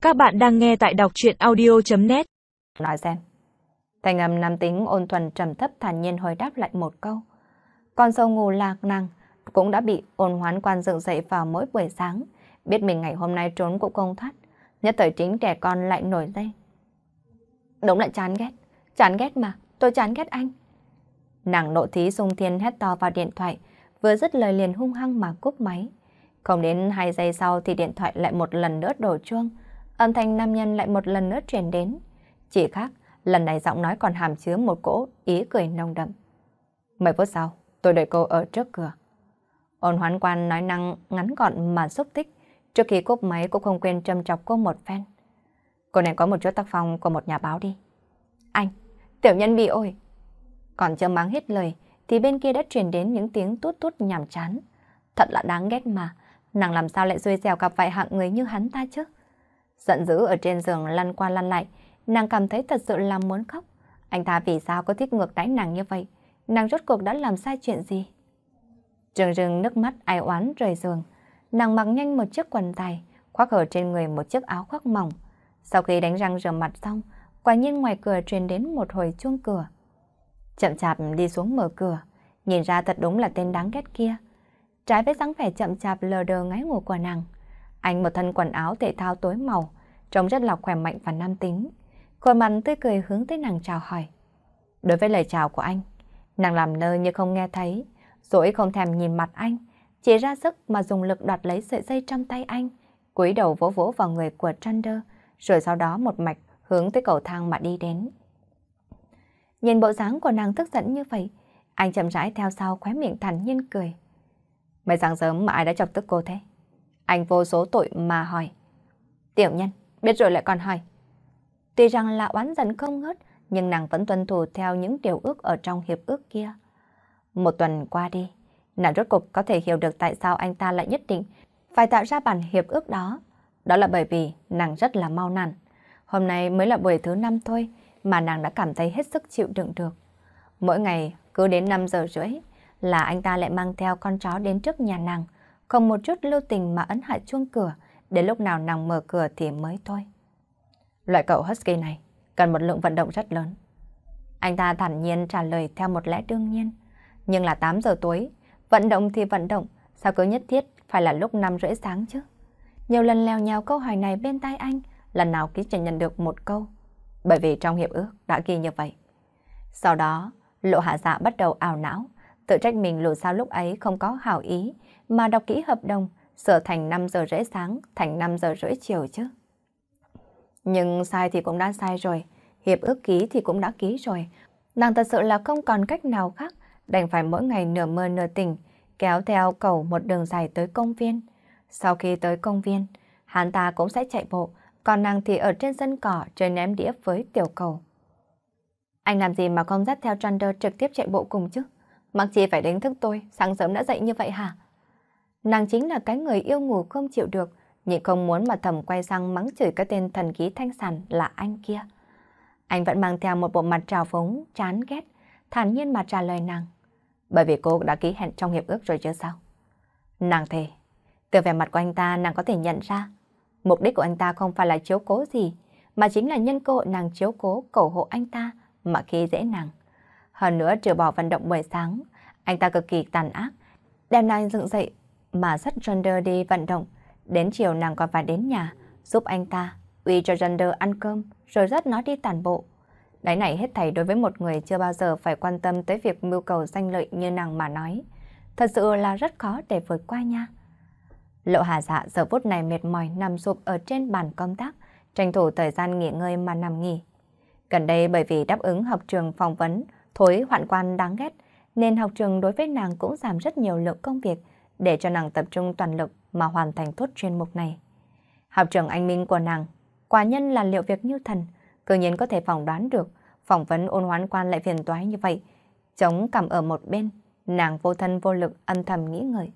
Các bạn đang nghe tại đọc truyện audio.net. Nói xem. Thanh âm nam tính ôn thuần trầm thấp thản nhiên hồi đáp lại một câu. Con sâu ngủ lạc nàng cũng đã bị ôn hoán quan dựng dậy vào mỗi buổi sáng, biết mình ngày hôm nay trốn cũng không thoát, nhất thời chính trẻ con lại nổi lên. Đúng lại chán ghét mà, tôi chán ghét anh. Nàng nộ thí sung thiên hét to vào điện thoại, vừa dứt lời liền hung hăng mà cúp máy. Không đến 2 giây sau thì điện thoại lại một lần nữa đổ chuông, âm thanh nam nhân lại một lần nữa truyền đến. Chỉ khác, lần này giọng nói còn hàm chứa một cỗ ý cười nồng đậm. 10 phút sau, tôi đợi cô ở trước cửa. Ôn hoán quan nói năng ngắn gọn mà xúc tích, trước khi cúp máy cũng không quên châm chọc cô một phen. Cô nên có một chút tác phong của một nhà báo đi. Anh, tiểu nhân bị ổi. Còn chưa mắng hết lời, thì bên kia đã truyền đến những tiếng tút tút nhàm chán. Thật là đáng ghét mà, nàng làm sao lại xui xẻo gặp vài hạng người như hắn ta chứ? Giận dữ ở trên giường lăn qua lăn lại, nàng cảm thấy thật sự là muốn khóc. Anh ta vì sao có thích ngược đãi nàng như vậy? Nàng rốt cuộc đã làm sai chuyện gì? Rưng rưng nước mắt ai oán rời giường, nàng mặc nhanh một chiếc quần dài, khoác ở trên người một chiếc áo khoác mỏng. Sau khi đánh răng rửa mặt xong, quả nhiên ngoài cửa truyền đến một hồi chuông cửa. Chậm chạp đi xuống mở cửa, nhìn ra thật đúng là tên đáng ghét kia. Trái với dáng vẻ chậm chạp lờ đờ ngái ngủ của nàng, anh một thân quần áo thể thao tối màu, trông rất là khỏe mạnh và nam tính. Khuôn mặt tươi cười hướng tới nàng chào hỏi. Đối với lời chào của anh, nàng làm ngơ như không nghe thấy, rồi không thèm nhìn mặt anh, chỉ ra sức mà dùng lực đoạt lấy sợi dây trong tay anh, cúi đầu vỗ vỗ vào người của Thunder, rồi sau đó một mạch hướng tới cầu thang mà đi đến. Nhìn bộ dáng của nàng tức giận như vậy, anh chậm rãi theo sau khóe miệng thản nhiên cười. Mấy sáng sớm mà ai đã chọc tức cô thế? Anh vô số tội mà hỏi. Tiểu nhân, biết rồi lại còn hỏi. Tuy rằng là oán giận không ngớt, nhưng nàng vẫn tuân thủ theo những điều ước ở trong hiệp ước kia. Một tuần qua đi, nàng rốt cục có thể hiểu được tại sao anh ta lại nhất định phải tạo ra bản hiệp ước đó. Đó là bởi vì nàng rất là mau nản. Hôm nay mới là buổi thứ 5 thôi mà nàng đã cảm thấy hết sức chịu đựng được. Mỗi ngày cứ đến 5 giờ rưỡi là anh ta lại mang theo con chó đến trước nhà nàng, không một chút lưu tình mà ấn hạ chuông cửa, đến lúc nào nàng mở cửa thì mới thôi. Loại cậu husky này cần một lượng vận động rất lớn. Anh ta thản nhiên trả lời theo một lẽ đương nhiên. Nhưng là 8 giờ tối, vận động thì vận động, sao cứ nhất thiết phải là lúc 5 rưỡi sáng chứ? Nhiều lần lèo nhào câu hỏi này bên tai anh, lần nào ký chỉ nhận được một câu. Bởi vì trong hiệp ước đã ghi như vậy. Sau đó, Lộ Hạ Dạ bắt đầu ảo não, tự trách mình dù sao lúc ấy không có hảo ý, mà đọc kỹ hợp đồng, sửa thành 5 giờ rưỡi sáng, thành 5 giờ rưỡi chiều chứ. Nhưng sai thì cũng đã sai rồi, hiệp ước ký thì cũng đã ký rồi. Nàng thật sự là không còn cách nào khác, đành phải mỗi ngày nửa mơ nửa tỉnh, kéo theo cẩu một đường dài tới công viên. Sau khi tới công viên, hắn ta cũng sẽ chạy bộ, còn nàng thì ở trên sân cỏ chơi ném đĩa với tiểu cầu. Anh làm gì mà không dắt theo Thunder trực tiếp chạy bộ cùng chứ? Mắc chi phải đánh thức tôi, sáng sớm đã dậy như vậy hả? Nàng chính là cái người yêu ngủ không chịu được, nhưng không muốn mà thầm quay sang mắng chửi cái tên thần khí thanh sản là anh kia. Anh vẫn mang theo một bộ mặt trào phúng, chán ghét, thản nhiên mà trả lời nàng. Bởi vì cô đã ký hẹn trong hiệp ước rồi chứ sao? Nàng thề, từ vẻ mặt của anh ta nàng có thể nhận ra, mục đích của anh ta không phải là chiếu cố gì, mà chính là nhân cơ hội nàng chiếu cố cầu hộ anh ta mà khi dễ nàng. Hơn nữa trừ bỏ vận động buổi sáng, anh ta cực kỳ tàn ác, đem nàng dựng dậy mà dắt Thunder đi vận động. Đến chiều nàng còn phải đến nhà giúp anh ta uy cho Thunder ăn cơm rồi dắt nó đi tản bộ. Đấy này hết thảy đối với một người chưa bao giờ phải quan tâm tới việc mưu cầu danh lợi như nàng mà nói, thật sự là rất khó để vượt qua nha. Lộ Hà Dạ giờ phút này mệt mỏi nằm sụp ở trên bàn công tác, tranh thủ thời gian nghỉ ngơi mà nằm nghỉ. Gần đây bởi vì đáp ứng học trường phỏng vấn thối hoạn quan đáng ghét, nên học trường đối với nàng cũng giảm rất nhiều lượng công việc để cho nàng tập trung toàn lực mà hoàn thành tốt chuyên mục này. Học trường anh minh của nàng, quả nhân là liệu việc như thần, tự nhiên có thể phỏng đoán được phỏng vấn ôn hoán quan lại phiền toái như vậy. Chống cằm ở một bên, nàng vô thân vô lực âm thầm nghĩ ngợi.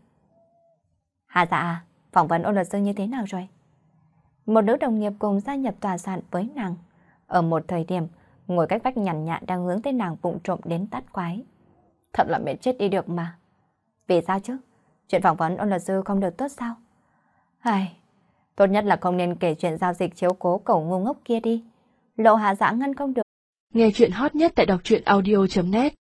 Hà Dạ, phỏng vấn ôn luật sư như thế nào rồi? Một nữ đồng nghiệp cùng gia nhập tòa soạn với nàng. Ở một thời điểm, ngồi cách vách nhàn nhạt đang hướng tới nàng vụng trộm đến tát quái. Thật là mệt chết đi được mà. Vì sao chứ? Chuyện phỏng vấn ôn luật sư không được tốt sao? Tốt nhất là không nên kể chuyện giao dịch chiếu cố cậu ngu ngốc kia đi. Lộ Hạ Dã ngăn không được. Nghe chuyện hot nhất tại đọc truyện audio.net